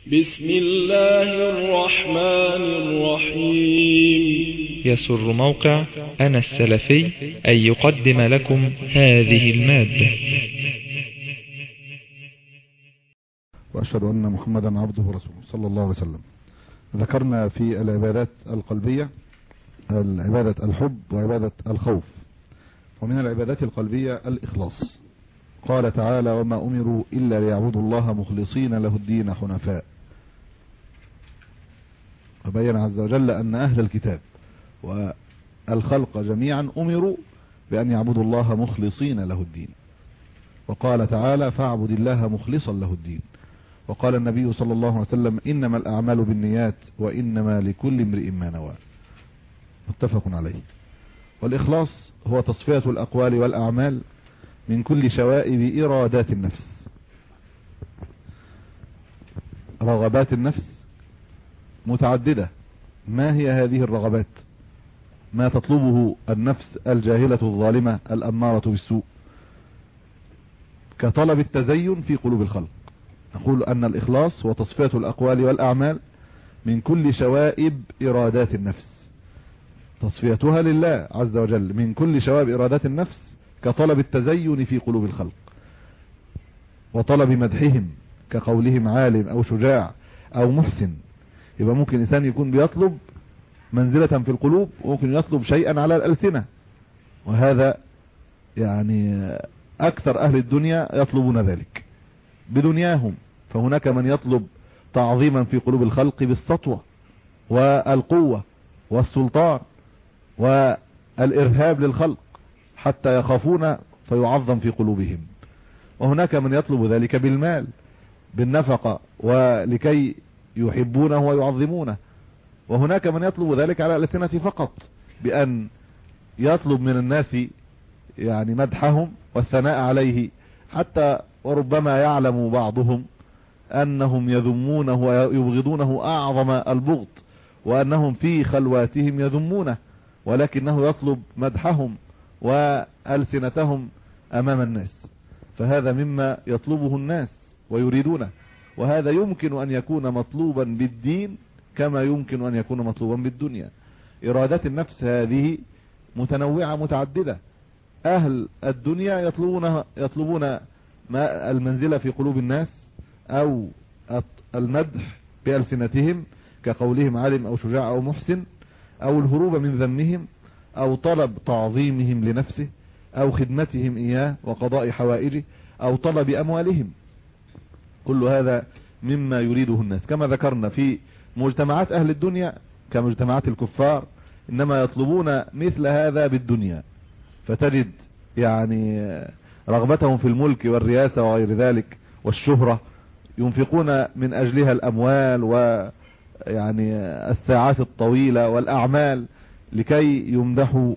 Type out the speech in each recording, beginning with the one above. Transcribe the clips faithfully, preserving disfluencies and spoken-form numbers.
بسم الله الرحمن الرحيم. يسر موقع أنا السلفي أن يقدم لكم هذه المادة. وأشهد أن محمدا عبده ورسوله صلى الله عليه وسلم. ذكرنا في العبادات القلبية العبادة الحب وعبادة الخوف، ومن العبادات القلبية الإخلاص. قال تعالى: وما أمروا إلا ليعبدوا الله مخلصين له الدين حنفاء. وبين عز وجل أن أهل الكتاب والخلق جميعا أمروا بأن يعبدوا الله مخلصين له الدين. وقال تعالى: فاعبد الله مخلصا له الدين. وقال النبي صلى الله عليه وسلم: إنما الأعمال بالنيات وإنما لكل امرئ ما نوى. متفق عليه. والإخلاص هو تصفية الأقوال والأعمال من كل شوائب إرادات النفس. رغبات النفس متعددة. ما هي هذه الرغبات؟ ما تطلبه النفس الجاهلة الظالمة الأمارة بالسوء، كطلب التزين في قلوب الخلق. نقول أن الإخلاص هو تصفية الأقوال والأعمال من كل شوائب إرادات النفس، تصفيتها لله عز وجل من كل شوائب إرادات النفس، كطلب التزين في قلوب الخلق، وطلب مدحهم كقولهم عالم أو شجاع أو محسن. يبقى ممكن إنسان يكون بيطلب منزلة في القلوب، وممكن يطلب شيئا على الألسنة، وهذا يعني أكثر أهل الدنيا يطلبون ذلك بدنياهم. فهناك من يطلب تعظيما في قلوب الخلق بالسطوة والقوة والسلطان والإرهاب للخلق حتى يخافون فيعظم في قلوبهم. وهناك من يطلب ذلك بالمال، بالنفقة، ولكي يحبونه ويعظمونه. وهناك من يطلب ذلك على الألسنة فقط، بأن يطلب من الناس يعني مدحهم والثناء عليه، حتى وربما يعلم بعضهم أنهم يذمونه ويبغضونه أعظم البغض، وأنهم في خلواتهم يذمونه، ولكنه يطلب مدحهم وألسنتهم أمام الناس. فهذا مما يطلبه الناس ويريدونه، وهذا يمكن أن يكون مطلوبا بالدين كما يمكن أن يكون مطلوبا بالدنيا. إرادات النفس هذه متنوعة متعددة. أهل الدنيا يطلبون يطلبون ما المنزلة في قلوب الناس، أو المدح بألسنتهم كقولهم عالم أو شجاع أو محسن، أو الهروب من ذمهم، أو طلب تعظيمهم لنفسه، أو خدمتهم إياه وقضاء حوائجه، أو طلب أموالهم. كل هذا مما يريده الناس. كما ذكرنا في مجتمعات أهل الدنيا كمجتمعات الكفار، إنما يطلبون مثل هذا بالدنيا، فتجد يعني رغبتهم في الملك والرياسة وغير ذلك والشهرة، ينفقون من أجلها الأموال ويعني الساعات الطويلة والأعمال لكي يمدحوا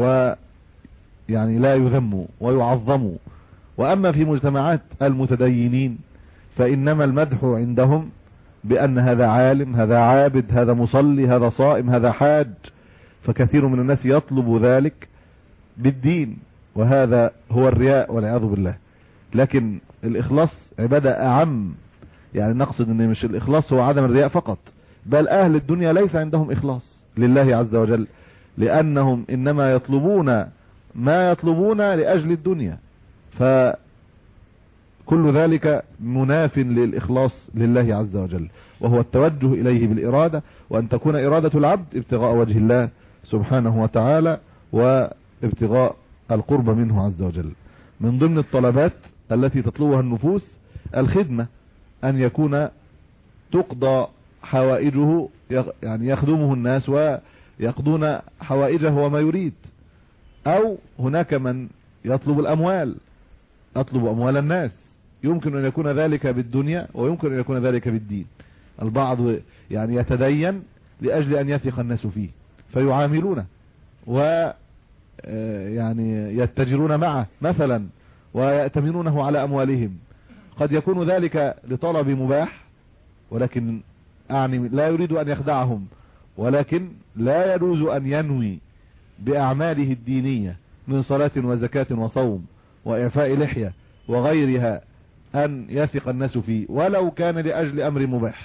ويعني لا يذموا ويعظموا. وأما في مجتمعات المتدينين فإنما المدح عندهم بأن هذا عالم، هذا عابد، هذا مصلي، هذا صائم، هذا حاج. فكثير من الناس يطلب ذلك بالدين، وهذا هو الرياء والعياذ بالله. لكن الإخلاص عبادة أعم، يعني نقصد أن مش الإخلاص هو عدم الرياء فقط، بل أهل الدنيا ليس عندهم إخلاص لله عز وجل، لأنهم إنما يطلبون ما يطلبون لأجل الدنيا. فكل ذلك مناف للإخلاص لله عز وجل، وهو التوجه إليه بالإرادة، وأن تكون إرادة العبد ابتغاء وجه الله سبحانه وتعالى وابتغاء القرب منه عز وجل. من ضمن الطلبات التي تطلبها النفوس الخدمة، أن يكون تقضى حوائجه، يعني يخدمه الناس ويقضون حوائجه وما يريد. أو هناك من يطلب الأموال، أطلب أموال الناس. يمكن أن يكون ذلك بالدنيا، ويمكن أن يكون ذلك بالدين. البعض يعني يتدين لأجل أن يثق الناس فيه فيعاملونه و يعني يتجرون معه مثلا ويأتمنونه على أموالهم. قد يكون ذلك لطلب مباح، ولكن أعني لا يريد أن يخدعهم، ولكن لا يجوز أن ينوي بأعماله الدينية من صلاة وزكاة وصوم وإعفاء لحية وغيرها أن يثق الناس فيه، ولو كان لأجل أمر مباح.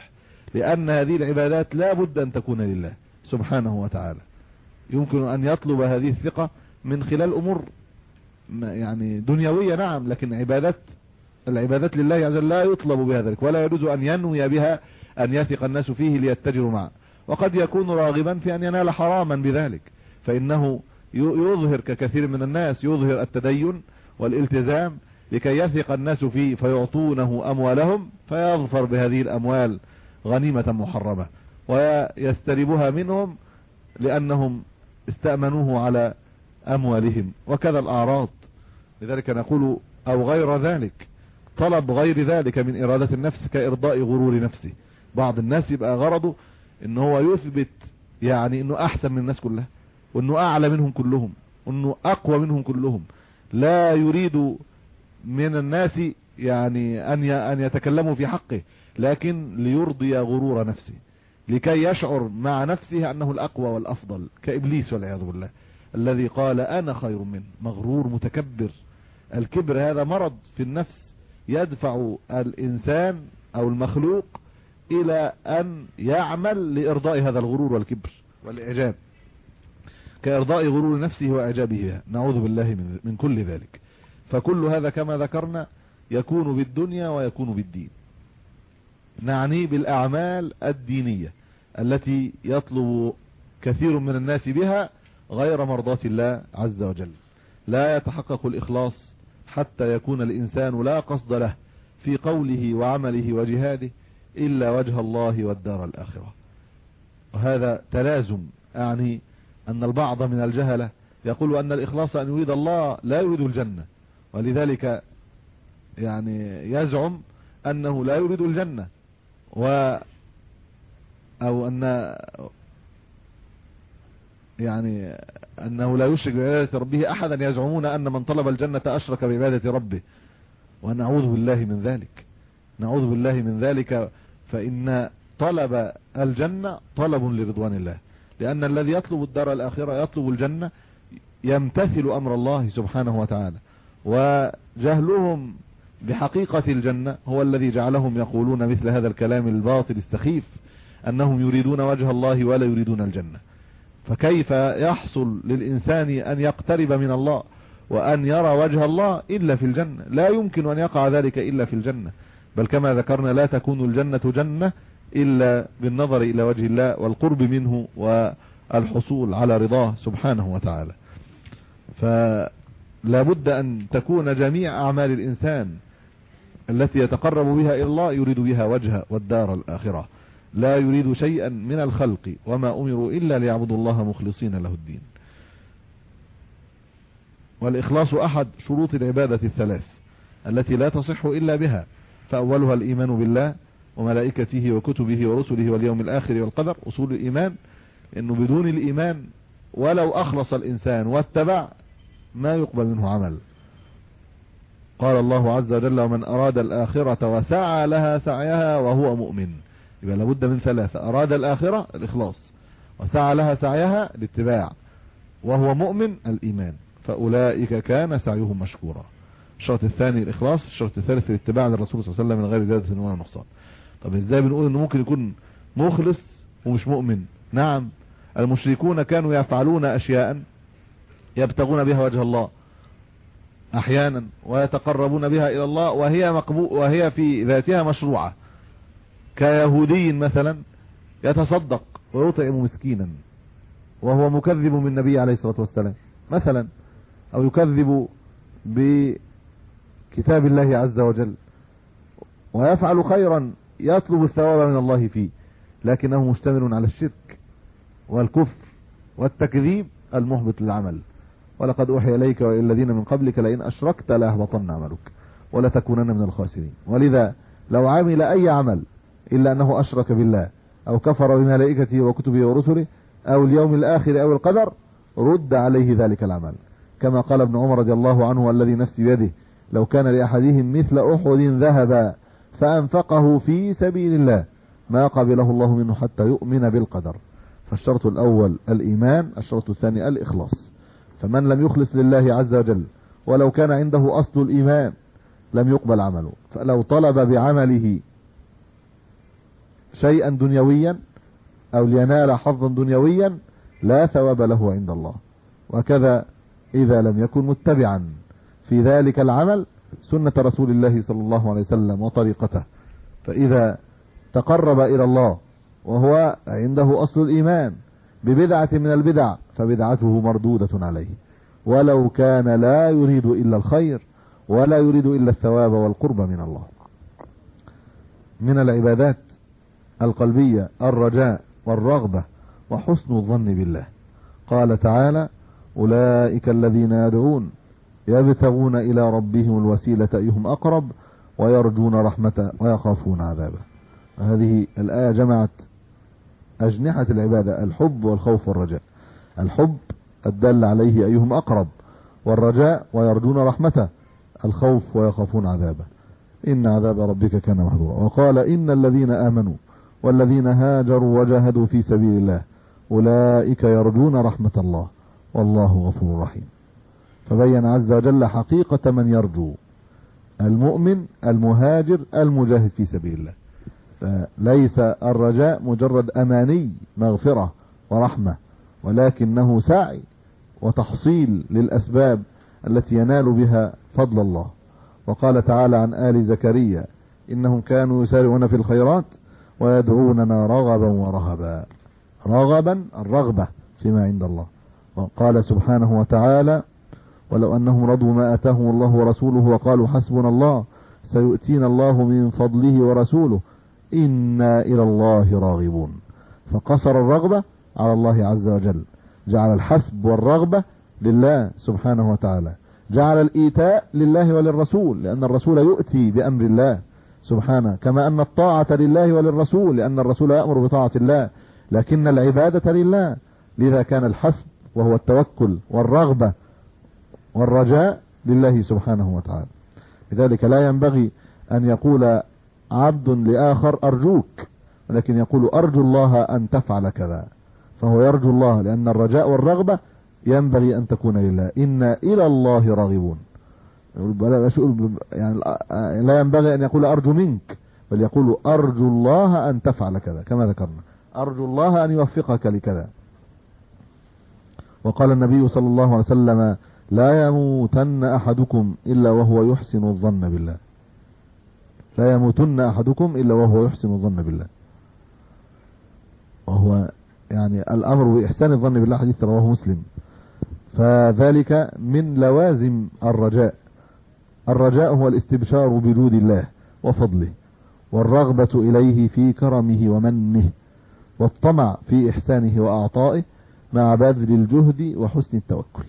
لأن هذه العبادات لا بد أن تكون لله سبحانه وتعالى. يمكن أن يطلب هذه الثقة من خلال أمور يعني دنيوية، نعم، لكن عبادات العبادات لله عز وجل لا يطلب بها ذلك، ولا يجوز أن ينوي بها أن يثق الناس فيه ليتجروا معه. وقد يكون راغبا في أن ينال حراما بذلك، فإنه يظهر ككثير من الناس يظهر التدين والالتزام لكي يثق الناس فيه فيعطونه أموالهم، فيظفر بهذه الأموال غنيمة محرمة ويستربها منهم لأنهم استأمنوه على أموالهم. وكذا الأعراض. لذلك نقول أو غير ذلك، طلب غير ذلك من إرادة النفس كإرضاء غرور نفسه. بعض الناس يبقى غرضه إن هو يثبت يعني إنه أحسن من الناس كلها، وإنه أعلى منهم كلهم، وإنه أقوى منهم كلهم. لا يريد من الناس يعني أن أن يتكلموا في حقه، لكن ليرضي غرور نفسه، لكي يشعر مع نفسه أنه الأقوى والأفضل، كإبليس والعياذ بالله الذي قال أنا خير منه. مغرور متكبر. الكبر هذا مرض في النفس يدفع الإنسان أو المخلوق إلى أن يعمل لإرضاء هذا الغرور والكبر والإعجاب، كإرضاء غرور نفسه وإعجابه بها. نعوذ بالله من, من كل ذلك. فكل هذا كما ذكرنا يكون بالدنيا ويكون بالدين. نعني بالأعمال الدينية التي يطلب كثير من الناس بها غير مرضاة الله عز وجل. لا يتحقق الإخلاص حتى يكون الإنسان لا قصد له في قوله وعمله وجهاده إلا وجه الله والدار الآخرة. وهذا تلازم، يعني أن البعض من الجهلة يقول أن الإخلاص أن يريد الله لا يريد الجنة، ولذلك يعني يزعم أنه لا يريد الجنة، و أو أن يعني أنه لا يشرك بعبادة ربه أحدا. يزعمون أن من طلب الجنة أشرك بعبادة ربه، ونعوذ بالله من ذلك. نعوذ بالله من ذلك. فإن طلب الجنة طلب لرضوان الله، لأن الذي يطلب الدار الآخرة يطلب الجنة يمتثل أمر الله سبحانه وتعالى. وجهلهم بحقيقة الجنة هو الذي جعلهم يقولون مثل هذا الكلام الباطل السخيف، أنهم يريدون وجه الله ولا يريدون الجنة. فكيف يحصل للإنسان أن يقترب من الله وأن يرى وجه الله إلا في الجنة؟ لا يمكن أن يقع ذلك إلا في الجنة. بل كما ذكرنا لا تكون الجنة جنة إلا بالنظر إلى وجه الله والقرب منه والحصول على رضاه سبحانه وتعالى. فلا بد أن تكون جميع أعمال الإنسان التي يتقرب بها إلى الله يريد بها وجه والدار الآخرة، لا يريد شيئا من الخلق، وما أمروا إلا ليعبدوا الله مخلصين له الدين. والإخلاص أحد شروط العبادة الثلاث التي لا تصح إلا بها، فأولها الإيمان بالله وملائكته وكتبه ورسله واليوم الآخر والقدر، أصول الإيمان. إنه بدون الإيمان ولو أخلص الإنسان واتبع ما يقبل منه عمل. قال الله عز وجل ومن أراد الآخرة وسعى لها سعيها وهو مؤمن. يبقى لابد من ثلاثة: أراد الآخرة الإخلاص، وسعى لها سعيها الاتباع، وهو مؤمن الإيمان، فأولئك كان سعيهم مشكورا. الشرط الثاني الإخلاص، الشرط الثالث الاتباع للرسول صلى الله عليه وسلم من غير زيادة ولا نقصان. طب ازاي بنقول انه ممكن يكون مخلص ومش مؤمن؟ نعم، المشركون كانوا يفعلون أشياء يبتغون بها وجه الله أحيانا ويتقربون بها إلى الله وهي مقبول وهي في ذاتها مشروعة، كيهودي مثلا يتصدق ويطعم مسكينا وهو مكذب من النبي عليه الصلاة والسلام مثلا، أو يكذب بكتاب الله عز وجل ويفعل خيرا يطلب الثواب من الله فيه، لكنه مشتمل على الشرك والكفر والتكذيب المحبط للعمل. ولقد أوحي إليك وإلى الذين من قبلك لئن أشركت ليحبطن عملك ولتكونن من الخاسرين. ولذا لو عمل أي عمل إلا أنه أشرك بالله أو كفر بملائكته وكتبه ورسله أو اليوم الآخر أو القدر رد عليه ذلك العمل، كما قال ابن عمر رضي الله عنه والذي نفسي بيده لو كان لأحدهم مثل أحد ذهبا فأنفقه في سبيل الله ما قبله الله منه حتى يؤمن بالقدر. فالشرط الأول الإيمان، الشرط الثاني الإخلاص. فمن لم يخلص لله عز وجل ولو كان عنده أصل الإيمان لم يقبل عمله. فلو طلب بعمله شيئا دنيويا أو لينال حظا دنيويا لا ثواب له عند الله. وكذا إذا لم يكن متبعا في ذلك العمل سنة رسول الله صلى الله عليه وسلم وطريقته، فإذا تقرب إلى الله وهو عنده أصل الإيمان ببدعة من البدع فبدعته مردودة عليه، ولو كان لا يريد إلا الخير ولا يريد إلا الثواب والقرب من الله. من العبادات القلبية الرجاء والرغبة وحسن الظن بالله. قال تعالى: أولئك الذين يدعون يبتغون إلى ربهم الوسيلة أيهم أقرب ويرجون رحمته ويخافون عذابه. هذه الآية جمعت أجنحة العبادة: الحب والخوف والرجاء. الحب الدل عليه أيهم أقرب، والرجاء ويرجون رحمته، الخوف ويخافون عذابه. إن عذاب ربك كان محذورا. وقال: إن الذين آمنوا والذين هاجروا وجاهدوا في سبيل الله أولئك يرجون رحمة الله والله غفور رحيم. فبين عز وجل حقيقة من يرجو: المؤمن المهاجر المجاهد في سبيل الله. فليس الرجاء مجرد أماني مغفرة ورحمة، ولكنه سعي وتحصيل للأسباب التي ينال بها فضل الله. وقال تعالى عن آل زكريا: إنهم كانوا يسارعون في الخيرات ويدعوننا رغبا ورهبا. رغبا الرغبة فيما عند الله. وقال سبحانه وتعالى: ولو أنهم رضوا ما آتاهم الله ورسوله وقالوا حسبنا الله سيؤتينا الله من فضله ورسوله إنا إلى الله راغبون. فقصر الرغبة على الله عز وجل، جعل الحسب والرغبة لله سبحانه وتعالى، جعل الإيتاء لله وللرسول لأن الرسول يؤتي بأمر الله سبحانه، كما أن الطاعة لله وللرسول لأن الرسول يأمر بطاعة الله، لكن العبادة لله. لذا كان الحسب وهو التوكل والرغبة والرجاء لله سبحانه وتعالى. لذلك لا ينبغي أن يقول عبد لآخر أرجوك، ولكن يقول أرجو الله أن تفعل كذا، فهو يرجو الله، لأن الرجاء والرغبة ينبغي أن تكون لله. إنا إلى الله راغبون. يعني لا ينبغي أن يقول أرجو منك، بل يقول أرجو الله أن تفعل كذا، كما ذكرنا أرجو الله أن يوفقك لكذا. وقال النبي صلى الله عليه وسلم: لا يموتن أحدكم إلا وهو يحسن الظن بالله. لا يموتن أحدكم إلا وهو يحسن الظن بالله. وهو يعني الأمر بإحسان الظن بالله حديث رواه مسلم. فذلك من لوازم الرجاء. الرجاء هو الاستبشار بجود الله وفضله، والرغبة إليه في كرمه ومنه، والطمع في إحسانه وأعطائه مع بذل الجهد وحسن التوكل.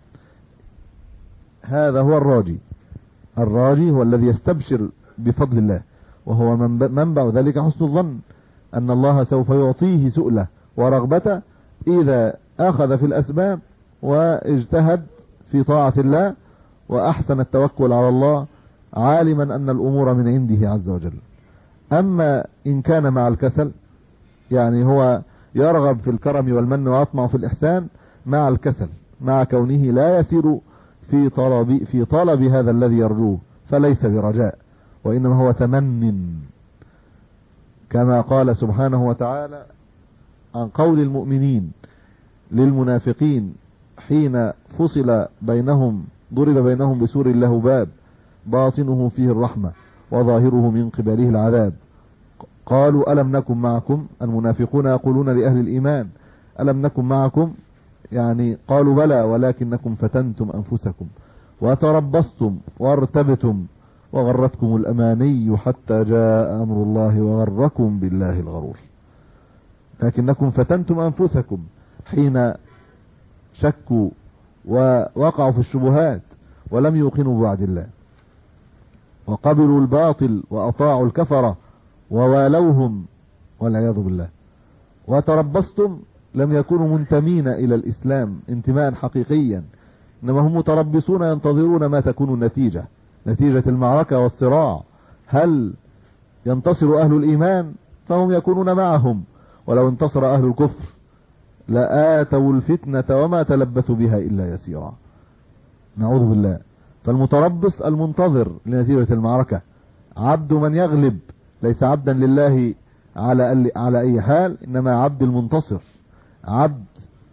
هذا هو الراجي. الراجي هو الذي يستبشر بفضل الله، وهو منبع ذلك حسن الظن أن الله سوف يعطيه سؤله ورغبته إذا أخذ في الأسباب واجتهد في طاعة الله وأحسن التوكل على الله، عالما أن الأمور من عنده عز وجل. أما إن كان مع الكسل، يعني هو يرغب في الكرم والمن ويطمع في الإحسان مع الكسل، مع كونه لا يسير في طلب في طلب هذا الذي يرجوه، فليس برجاء وإنما هو تمن، كما قال سبحانه وتعالى عن قول المؤمنين للمنافقين حين فصل بينهم ضرب بينهم بسور له باب باطنه فيه الرحمة وظاهره من قبله العذاب. قالوا ألم نكن معكم، المنافقون يقولون لأهل الإيمان ألم نكن معكم، يعني قالوا بلى ولكنكم فتنتم أنفسكم وتربصتم وارتبتم وغرتكم الأماني حتى جاء أمر الله وغركم بالله الغرور. لكنكم فتنتم أنفسكم حين شكوا ووقعوا في الشبهات ولم يوقنوا بوعد الله، وقبلوا الباطل وأطاعوا الكفرة ووالوهم والعياذ بالله. وتربصتم لم يكونوا منتمين إلى الإسلام انتماء حقيقيا، إنما هم متربصون ينتظرون ما تكون النتيجة، نتيجة المعركة والصراع. هل ينتصر أهل الإيمان فهم يكونون معهم، ولو انتصر أهل الكفر لآتوا الفتنة وما تلبثوا بها إلا يسيرا. نعوذ بالله. فالمتربص المنتظر لنتيجة المعركة، عبد من يغلب، ليس عبدا لله على على أي حال إنما عبد المنتصر، عبد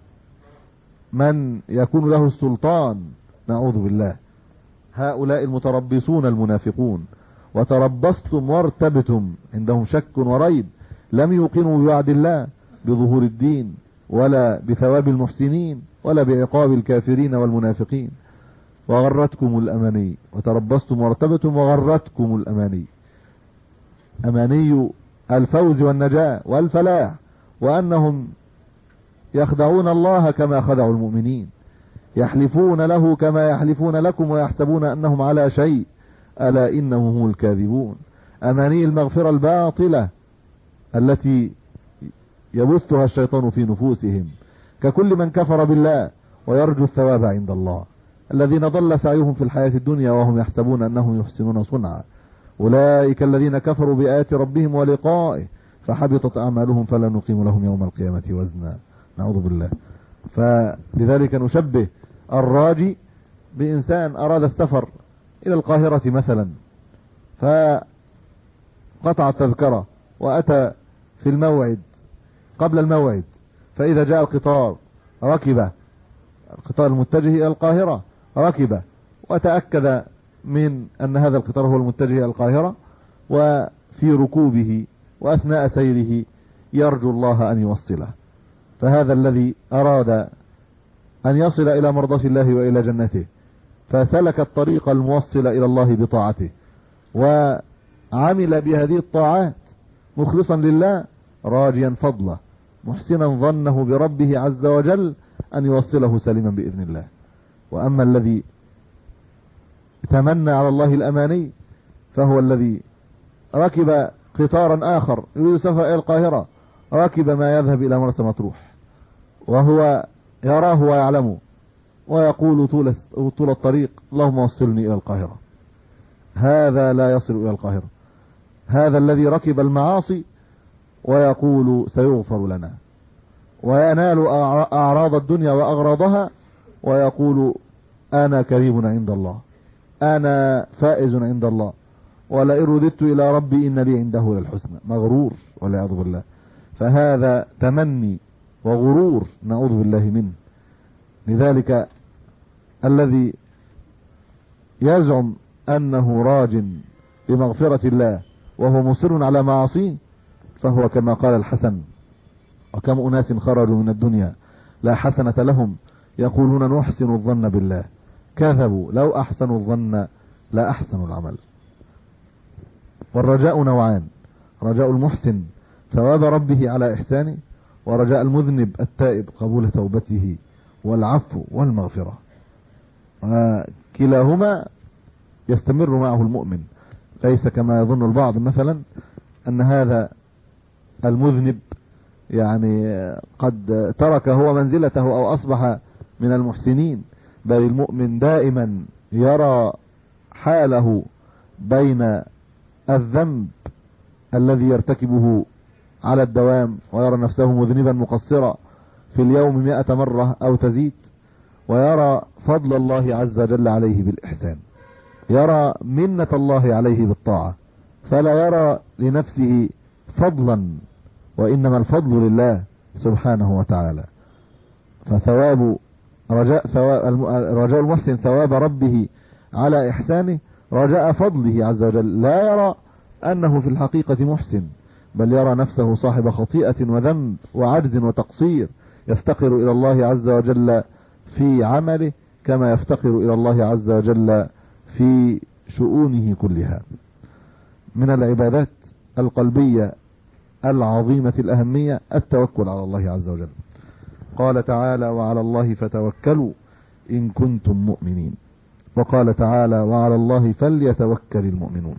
من يكون له السلطان، نعوذ بالله. هؤلاء المتربصون المنافقون، وتربصتم وارتبتم، عندهم شك وريب، لم يوقنوا بوعد الله بظهور الدين ولا بثواب المحسنين ولا بعقاب الكافرين والمنافقين. وغرتكم الأماني، وتربصتم وارتبتم وغرتكم الأماني، أماني الفوز والنجاة والفلاح، وأنهم يخدعون الله كما خدعوا المؤمنين، يحلفون له كما يحلفون لكم ويحسبون أنهم على شيء، ألا إنهم هم الكاذبون. أماني المغفرة الباطلة التي يبثها الشيطان في نفوسهم، ككل من كفر بالله ويرجو الثواب عند الله، الذين ضل سعيهم في الحياة الدنيا وهم يحسبون أنهم يحسنون صنعا، أولئك الذين كفروا بآيات ربهم ولقائه فحبطت أعمالهم فلا نقيم لهم يوم القيامة وزنا، نعوذ بالله. فلذلك نشبه الراجي بإنسان أراد السفر إلى القاهرة مثلا، فقطع التذكرة وأتى في الموعد قبل الموعد، فإذا جاء القطار ركب، القطار المتجه إلى القاهرة ركب، وتأكد من أن هذا القطار هو المتجه إلى القاهرة، وفي ركوبه وأثناء سيره يرجو الله أن يوصله. فهذا الذي أراد أن يصل إلى مرضاة الله وإلى جنته، فسلك الطريق الموصل إلى الله بطاعته، وعمل بهذه الطاعات مخلصا لله راجيا فضله، محسنا ظنه بربه عز وجل أن يوصله سليما بإذن الله. وأما الذي تمنى على الله الأماني فهو الذي ركب قطارا آخر يريد سفر إلى القاهرة، ركب ما يذهب إلى مرسى مطروح، وهو يراه ويعلمه، ويقول طول طول الطريق اللهم وصلني إلى القاهرة. هذا لا يصل إلى القاهرة، هذا الذي ركب المعاصي ويقول سيغفر لنا، وينال أعراض الدنيا وأغراضها، ويقول أنا كريم عند الله، أنا فائز عند الله، ولئن رددت إلى ربي إن لي عنده للحسنى، مغرور والعياذ بالله. فهذا تمني وغرور نعوذ بالله منه. لذلك الذي يزعم أنه راج بمغفرة الله وهو مصر على معاصيه، فهو كما قال الحسن: وكم أناس خرجوا من الدنيا لا حسنة لهم يقولون نحسن الظن بالله، كذبوا، لو أحسنوا الظن لا أحسنوا العمل. والرجاء نوعان: رجاء المحسن ثواب ربه على إحسانه، ورجاء المذنب التائب قبول توبته والعفو والمغفرة. كلاهما يستمر معه المؤمن، ليس كما يظن البعض مثلا أن هذا المذنب يعني قد ترك هو منزلته أو أصبح من المحسنين، بل المؤمن دائما يرى حاله بين الذنب الذي يرتكبه على الدوام، ويرى نفسه مذنبا مقصرا في اليوم مئة مرة أو تزيد، ويرى فضل الله عز وجل عليه بالإحسان، يرى منة الله عليه بالطاعة، فلا يرى لنفسه فضلا، وإنما الفضل لله سبحانه وتعالى. فثواب رجاء ثواب رجاء المحسن ثواب ربه على إحسانه رجاء فضله عز وجل، لا يرى أنه في الحقيقة محسن، بل يرى نفسه صاحب خطيئة وذنب وعجز وتقصير، يفتقر إلى الله عز وجل في عمله كما يفتقر إلى الله عز وجل في شؤونه كلها. من العبادات القلبية العظيمة الأهمية التوكل على الله عز وجل. قال تعالى: وعلى الله فتوكلوا إن كنتم مؤمنين. وقال تعالى: وعلى الله فليتوكل المؤمنون.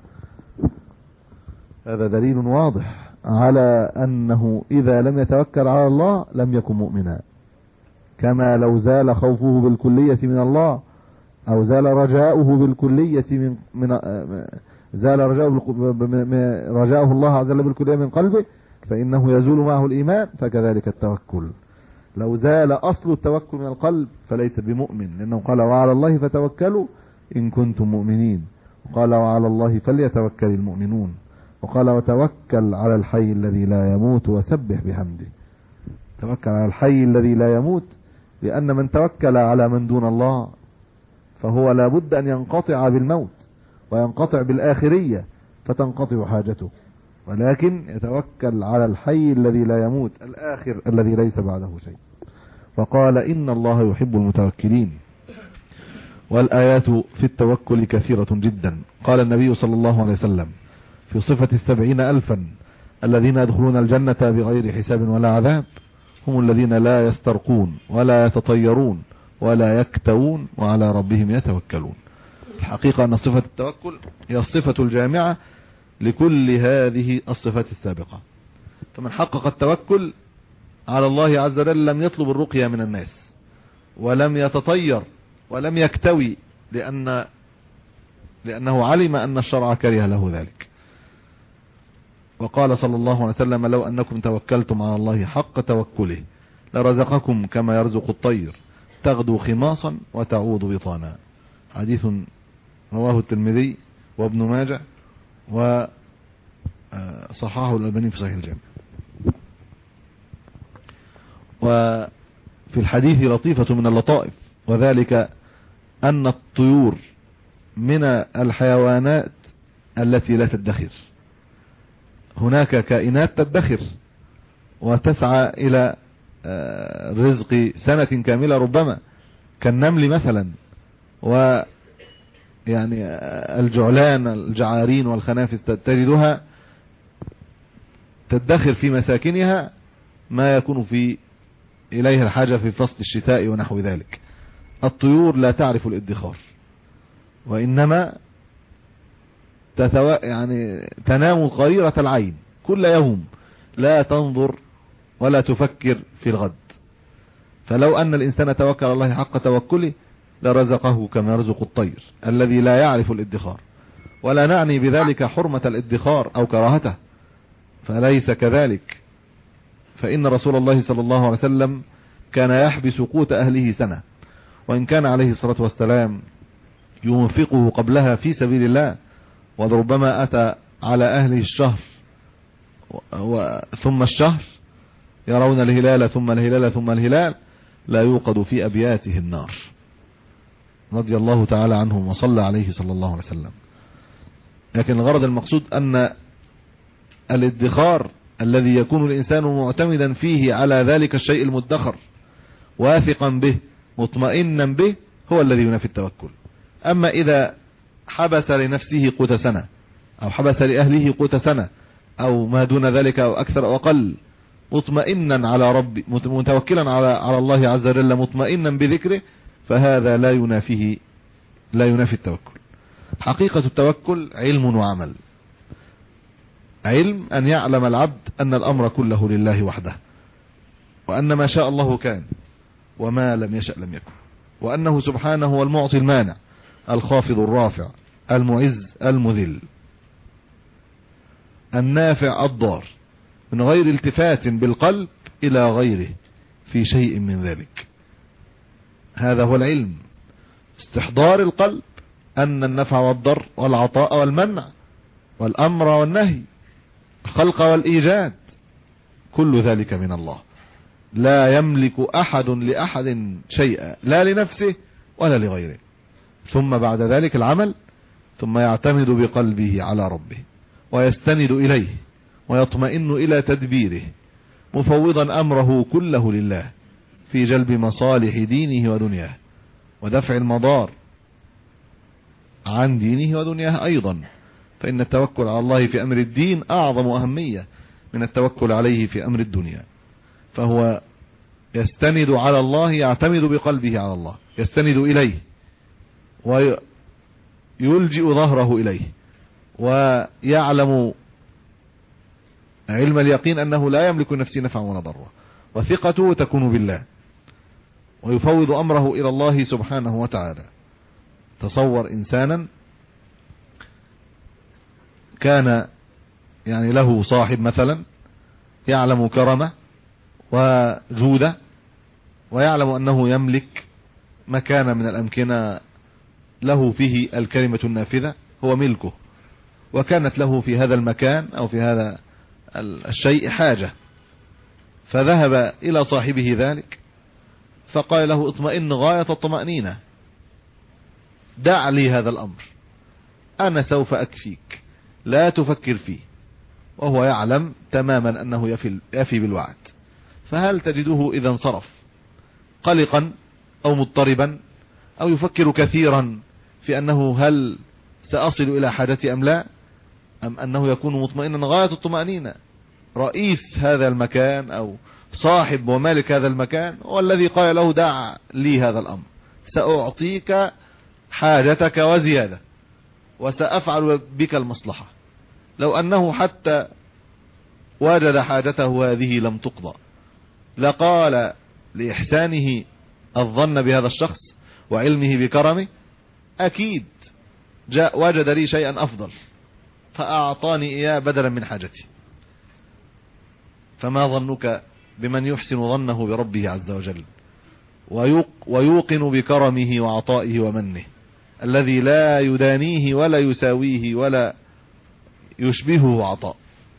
هذا دليل واضح على أنه إذا لم يتوكل على الله لم يكن مؤمنا، كما لو زال خوفه بالكلية من الله، أو زال رجاؤه بالكلية من, من زال رجاؤه, رجاؤه الله عز وجل بالكلية من قلبه، فإنه يزول معه الإيمان. فكذلك التوكل، لو زال أصل التوكل من القلب فليس بمؤمن، لأنه قال: وعلى الله فتوكلوا إن كنتم مؤمنين، وقال: وعلى الله فليتوكل المؤمنون. وقال وتوكل على الحي الذي لا يموت وسبح بحمده. توكل على الحي الذي لا يموت، لأن من توكل على من دون الله فهو لابد أن ينقطع بالموت وينقطع بالآخرية فتنقطع حاجته، ولكن يتوكل على الحي الذي لا يموت الآخر الذي ليس بعده شيء. وقال إن الله يحب المتوكلين. والآيات في التوكل كثيرة جدا. قال النبي صلى الله عليه وسلم في صفة السبعين ألفا الذين يدخلون الجنة بغير حساب ولا عذاب هم الذين لا يسترقون ولا يتطيرون ولا يكتوون وعلى ربهم يتوكلون. الحقيقة أن صفة التوكل هي الصفة الجامعة لكل هذه الصفات السابقة. فمن حقق التوكل على الله عز وجل لم يطلب الرقية من الناس ولم يتطير ولم يكتوي، لأن لأنه علم أن الشرع كره له ذلك. وقال صلى الله عليه وسلم لو أنكم توكلتم على الله حق توكله لرزقكم كما يرزق الطير تغدو خماصا وتعود بطانا. حديث رواه الترمذي وابن ماجه وصححه الألباني في صحيح الجامع. وفي الحديث لطيفة من اللطائف، وذلك أن الطيور من الحيوانات التي لا تدخر. هناك كائنات تدخر وتسعى إلى رزق سنة كاملة ربما، كالنمل مثلا، ويعني الجعلان الجعارين والخنافس تجدها تدخر في مساكنها ما يكون في إليها الحاجة في فصل الشتاء ونحو ذلك. الطيور لا تعرف الادخار، وإنما تتو... يعني تنام قريرة العين كل يوم لا تنظر ولا تفكر في الغد. فلو أن الإنسان توكل على الله حق توكله لرزقه كما يرزق الطير الذي لا يعرف الادخار. ولا نعني بذلك حرمة الادخار أو كراهته، فليس كذلك، فإن رسول الله صلى الله عليه وسلم كان يحبس قوت أهله سنة، وإن كان عليه الصلاة والسلام ينفقه قبلها في سبيل الله، وربما أتى على أهله الشهر ثم الشهر يرون الهلال ثم الهلال ثم الهلال لا يوقد في أبياته النار، رضي الله تعالى عنهم وصلى عليه صلى الله عليه وسلم. لكن الغرض المقصود أن الادخار الذي يكون الإنسان معتمدا فيه على ذلك الشيء المدخر واثقا به مطمئنا به هو الذي ينافي التوكل. أما إذا حبس لنفسه قوت سنة أو حبس لأهله قوت سنة أو ما دون ذلك أو أكثر أو أقل مطمئنا على ربي متوكلا على على الله عز وجل مطمئنا بذكره، فهذا لا ينافيه لا ينافي التوكل. حقيقة التوكل علم وعمل. علم أن يعلم العبد أن الأمر كله لله وحده، وأن ما شاء الله كان وما لم يشأ لم يكن، وأنه سبحانه هو المعطي المانع الخافض الرافع المعز المذل النافع الضار، من غير التفات بالقلب إلى غيره في شيء من ذلك. هذا هو العلم، استحضار القلب أن النفع والضر والعطاء والمنع والأمر والنهي الخلق والإيجاد كل ذلك من الله، لا يملك أحد لأحد شيئا لا لنفسه ولا لغيره. ثم بعد ذلك العمل، ثم يعتمد بقلبه على ربه ويستند إليه ويطمئن إلى تدبيره مفوضا أمره كله لله في جلب مصالح دينه ودنياه ودفع المضار عن دينه ودنياه أيضا. فإن التوكل على الله في أمر الدين أعظم أهمية من التوكل عليه في أمر الدنيا. فهو يستند على الله، يعتمد بقلبه على الله، يستند إليه ويلجئ ظهره إليه، ويعلم علم اليقين أنه لا يملك نفسه نفعا ولا ضرا، وثقته تكون بالله، ويفوض أمره إلى الله سبحانه وتعالى. تصور إنسانا كان يعني له صاحب مثلا يعلم كرمه وجوده ويعلم أنه يملك مكان من الأمكنة له فيه الكلمة النافذة، هو ملكه وكانت له في هذا المكان أو في هذا الشيء حاجة، فذهب إلى صاحبه ذلك فقال له اطمئن غاية الطمأنينة، دع لي هذا الأمر، أنا سوف أكفيك، لا تفكر فيه، وهو يعلم تماما أنه يفي, يفي بالوعد. فهل تجده إذا انصرف قلقا أو مضطربا أو يفكر كثيرا في أنه هل سأصل إلى حاجتي أم لا، أم أنه يكون مطمئنا غاية الطمأنينة؟ رئيس هذا المكان أو صاحب ومالك هذا المكان والذي قال له دع لي هذا الأمر، سأعطيك حاجتك وزيادة وسأفعل بك المصلحة. لو أنه حتى وجد حاجته هذه لم تقضى لقال لإحسانه الظن بهذا الشخص وعلمه بكرمه أكيد جاء وجد لي شيئا أفضل فأعطاني إياه بدلا من حاجتي. فما ظنك بمن يحسن ظنه بربه عز وجل ويوقن بكرمه وعطائه ومنه الذي لا يدانيه ولا يساويه ولا يشبهه عطاء،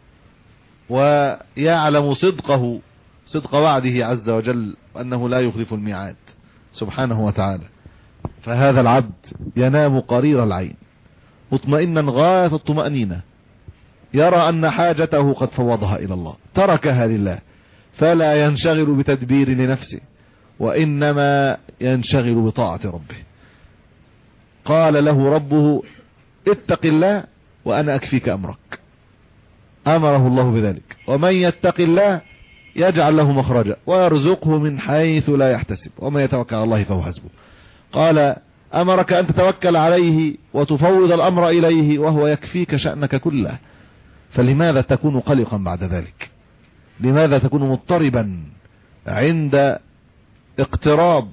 ويعلم صدقه صدق وعده عز وجل وأنه لا يخلف الميعاد سبحانه وتعالى. فهذا العبد ينام قرير العين مطمئنا غاية الطمأنينة، يرى أن حاجته قد فوضها إلى الله، تركها لله، فلا ينشغل بتدبير لنفسه وإنما ينشغل بطاعة ربه. قال له ربه اتق الله وأنا أكفيك أمرك، أمره الله بذلك. ومن يتق الله يجعل له مخرجا ويرزقه من حيث لا يحتسب ومن يتوكل على الله فهو حسبه. قال أمرك أن تتوكل عليه وتفوض الأمر إليه وهو يكفيك شأنك كله، فلماذا تكون قلقا بعد ذلك؟ لماذا تكون مضطربا عند اقتراب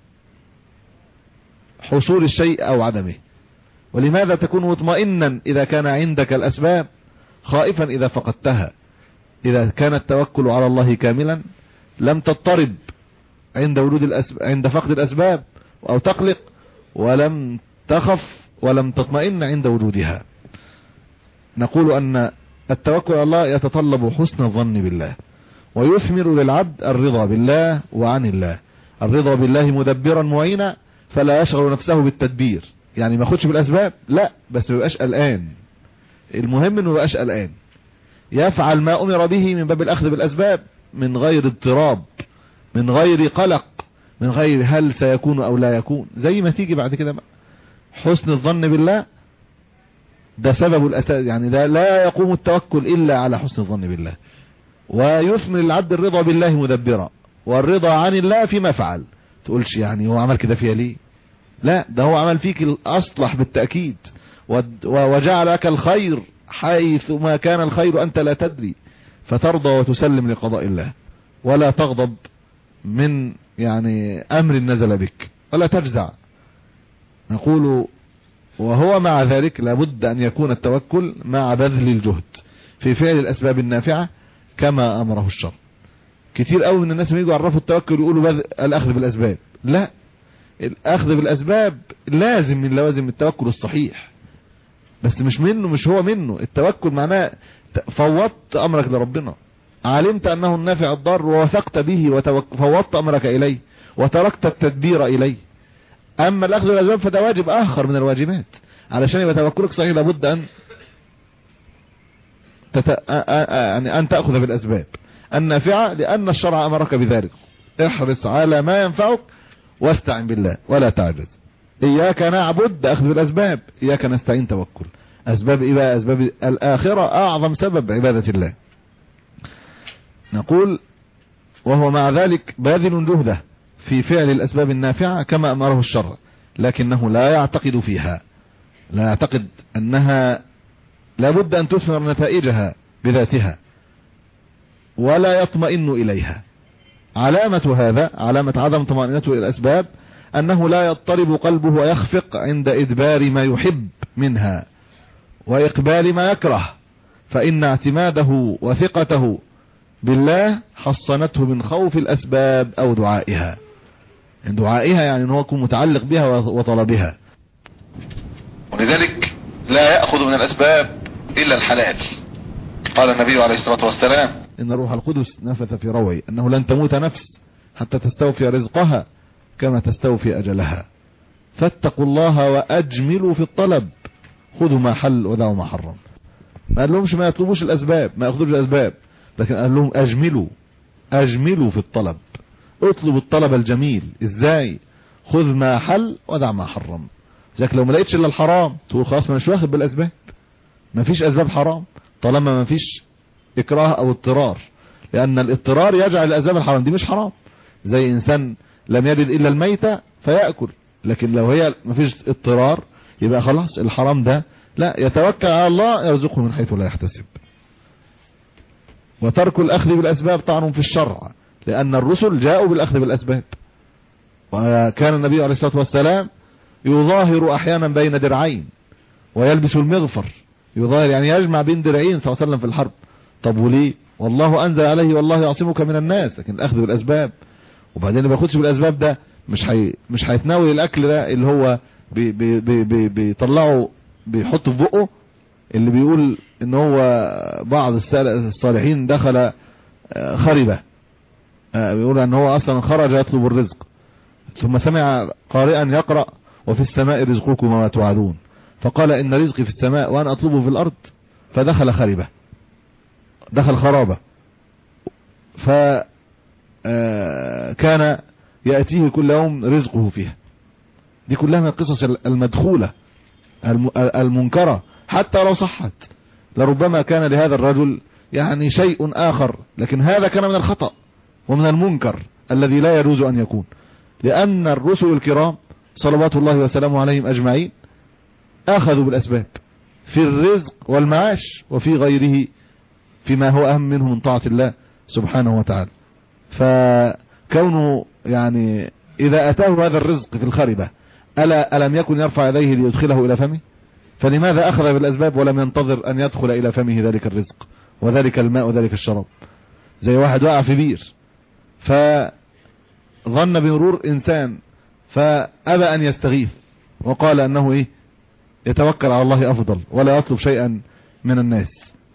حصول الشيء أو عدمه؟ ولماذا تكون مطمئنا إذا كان عندك الأسباب، خائفا إذا فقدتها؟ إذا كان التوكل على الله كاملا لم تضطرب عند وجود الأسباب، عند فقد الأسباب أو تقلق، ولم تخف ولم تطمئن عند وجودها. نقول أن التوكل على الله يتطلب حسن الظن بالله، ويثمر للعبد الرضا بالله وعن الله. الرضا بالله مدبرا معينا فلا يشغل نفسه بالتدبير، يعني ما ياخدش بالأسباب لا، بس ما يبقاش قلقان. المهم انه ما يبقاش قلقان، يفعل ما أمر به من باب الأخذ بالأسباب من غير اضطراب، من غير قلق، من غير هل سيكون أو لا يكون، زي ما تيجي بعد كده بقى. حسن الظن بالله ده سبب الأساس، يعني ده لا يقوم التوكل إلا على حسن الظن بالله. ويثمر العبد الرضا بالله مدبرا، والرضا عن الله فيما فعل. تقولش يعني هو عمل كده فيها ليه؟ لا، ده هو عمل فيك الأصلح بالتأكيد، وجعل لك الخير حيث ما كان الخير أنت لا تدري، فترضى وتسلم لقضاء الله ولا تغضب من يعني أمر نزل بك ولا تجزع. نقول وهو مع ذلك لابد أن يكون التوكل مع بذل الجهد في فعل الأسباب النافعة كما أمره الشرع. كتير قوي من الناس يجوا يعرفوا التوكل يقولوا الأخذ بالأسباب، لا، الأخذ بالأسباب لازم من لوازم التوكل الصحيح، بس مش منه، مش هو منه. التوكل معناه فوضت أمرك لربنا، علمت أنه النافع الضار ووثقت به وفوضت أمرك إليه وتركت التدبير إليه. أما الأخذ بالأسباب فده واجب آخر من الواجبات. علشان يبقى توكلك صحيح لابد أن تت... يعني أن تأخذ بالأسباب النافعة، لأن الشرع أمرك بذلك. احرص على ما ينفعك واستعن بالله ولا تعجز. إياك نعبد أخذ بالأسباب، إياك نستعين توكل. أسباب إيه بقى؟ أسباب الآخرة أعظم سبب عبادة الله. نقول وهو مع ذلك باذل جهده في فعل الأسباب النافعة كما أمره الشرع، لكنه لا يعتقد فيها، لا يعتقد أنها لابد أن تثمر نتائجها بذاتها ولا يطمئن إليها. علامة هذا، علامة عدم طمأنينته إلى الأسباب، أنه لا يضطرب قلبه ويخفق عند إدبار ما يحب منها وإقبال ما يكره، فإن اعتماده وثقته بالله حصنته من خوف الأسباب أو دعائها. دعائها يعني أنه يكون متعلق بها وطلبها. ولذلك لا يأخذ من الأسباب إلا الحلال. قال النبي عليه الصلاة والسلام إن روح القدس نفث في روعي أنه لن تموت نفس حتى تستوفي رزقها كما تستوفي أجلها، فاتقوا الله وأجملوا في الطلب، خذوا ما حل ودعوا ما حرم. ما قال لهمش ما يطلبوش الأسباب، ما يأخذوش الأسباب، لكن قال لهم أجملوا أجملوا في الطلب، اطلبوا الطلب الجميل. إزاي؟ خذ ما حل ودع ما حرم. ذاك لو ما لقيتش إلا الحرام تقول خلاص ما مش واخد بالأسباب، ما فيش أسباب حرام طالما ما فيش إكراه أو اضطرار، لأن الاضطرار يجعل الأسباب الحرام دي مش حرام. زي إنسان لم يجد إلا الميتة فيأكل، لكن لو هي ما فيش اضطرار يبقى خلاص الحرام ده لا، يتوكل على الله يرزقه من حيث لا يحتسب. وترك الأخذ بالأسباب طعن في الشرع، لأن الرسل جاءوا بالأخذ بالأسباب. وكان النبي عليه الصلاة والسلام يظاهر أحيانا بين درعين ويلبس المغفر، يظاهر يعني يجمع بين درعين صلى الله عليه وسلم في الحرب. طب وليه؟ والله أنزل عليه والله يعصمك من الناس، لكن الأخذ بالأسباب. وبعدين اللي بياخدش بالأسباب ده مش حي... مش هيتناول الأكل ده اللي هو بي... بي... بي... بي... بيطلعه بيحطه في بقه، اللي بيقول ان هو بعض الصالحين دخل خربة، بيقول ان هو اصلا خرج يطلب الرزق ثم سمع قارئا يقرأ وفي السماء رزقكم وما توعدون، فقال ان رزقي في السماء وانا اطلبه في الارض، فدخل خربة، دخل خرابة، فكان يأتيه كل يوم رزقه فيها. دي كلها من القصص المدخولة المنكرة حتى لو صحت، لربما كان لهذا الرجل يعني شيء آخر، لكن هذا كان من الخطأ ومن المنكر الذي لا يجوز أن يكون، لأن الرسل الكرام صلوات الله وسلامه عليهم أجمعين أخذوا بالأسباب في الرزق والمعاش وفي غيره فيما هو أهم منه من طاعة الله سبحانه وتعالى. فكونه يعني إذا أتاه هذا الرزق في الخربة ألا ألم يكن يرفع يديه ليدخله إلى فمه؟ فلماذا أخذ بالأسباب ولم ينتظر أن يدخل إلى فمه ذلك الرزق وذلك الماء وذلك الشراب؟ زي واحد وقع في بير فظن بمرور إنسان فأبى أن يستغيث وقال أنه إيه يتوكل على الله أفضل ولا يطلب شيئا من الناس،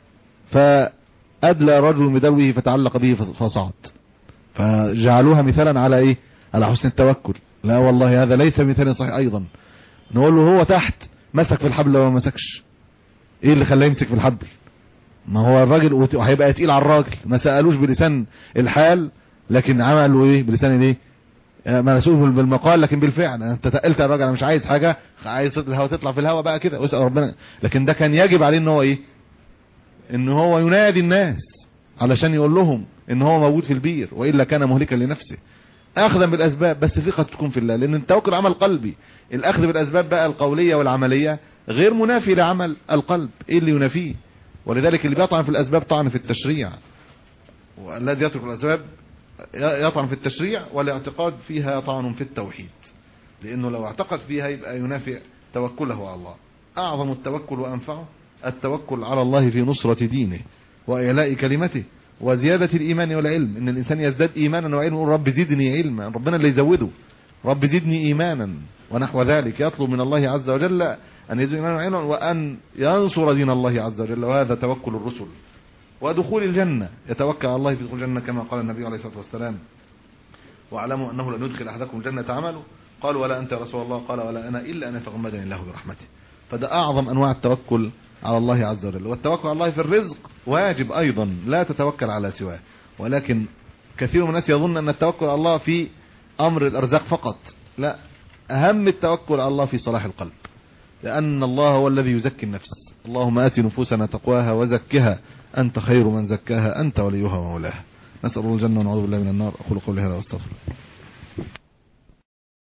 فأدلى رجل بدلوه فتعلق به فصعد، فجعلوها مثالا على إيه؟ على حسن التوكل. لا والله هذا ليس مثال صحيح. أيضا نقول له هو تحت مسك في الحبل وما مسكش، ايه اللي خلاه يمسك في الحبل؟ ما هو الراجل وهيبقى تقيل على الراجل، ما سألوش بلسان الحال لكن عملوا ايه بلسان ايه؟ ما نسوه بالمقال لكن بالفعل. انت تقلت الراجل، انا مش عايز حاجة، عايز الهواء تطلع في الهواء بقى كده واسأل ربنا. لكن ده كان يجب عليه ان هو ايه؟ ان هو ينادي الناس علشان يقول لهم ان هو موجود في البير، وإلا كان مهلكا لنفسه. اخذا بالاسباب بس ثقة تكون في الله، لان التوكل عمل قلبي. الاخذ بالاسباب بقى القولية والعملية غير منافي لعمل القلب، ايه اللي ينافيه؟ ولذلك اللي بيطعن في الاسباب طعن في التشريع، والذي يترك الاسباب يطعن في التشريع، والاعتقاد فيها طعن في التوحيد، لانه لو اعتقد فيها يبقى ينافي توكله على الله. اعظم التوكل وانفعه التوكل على الله في نصرة دينه واعلاء كلمته وزيادة الايمان والعلم. ان الانسان يزداد ايمانا وعلما يقول رب زدني علما، ربنا اللي يزوده، رب زدني ايمانا ونحو ذلك. يطلب من الله عز وجل ان يزيد ايمانا وعلما وان ينصر دين الله عز وجل، وهذا توكل الرسل. ودخول الجنة يتوكل على الله في دخول الجنة كما قال النبي عليه الصلاة والسلام واعلموا انه لن يدخل احدكم الجنة عمله، قالوا ولا انت يا رسول الله؟ قال ولا انا الا ان يتغمدني الله برحمته. فده اعظم انواع التوكل على الله عز وجل. والتوكل على الله في الرزق واجب ايضا، لا تتوكل على سواه. ولكن كثير من الناس يظن ان التوكل على الله في امر الارزاق فقط، لا، اهم التوكل على الله في صلاح القلب، لان الله هو الذي يزكي النفس. اللهم آت نفوسنا تقواها وزكها انت خير من زكاها انت وليها ومولاها. نسأل الله الجنة ونعوذ بالله من النار. اقول قولي هذا واستغفر الله.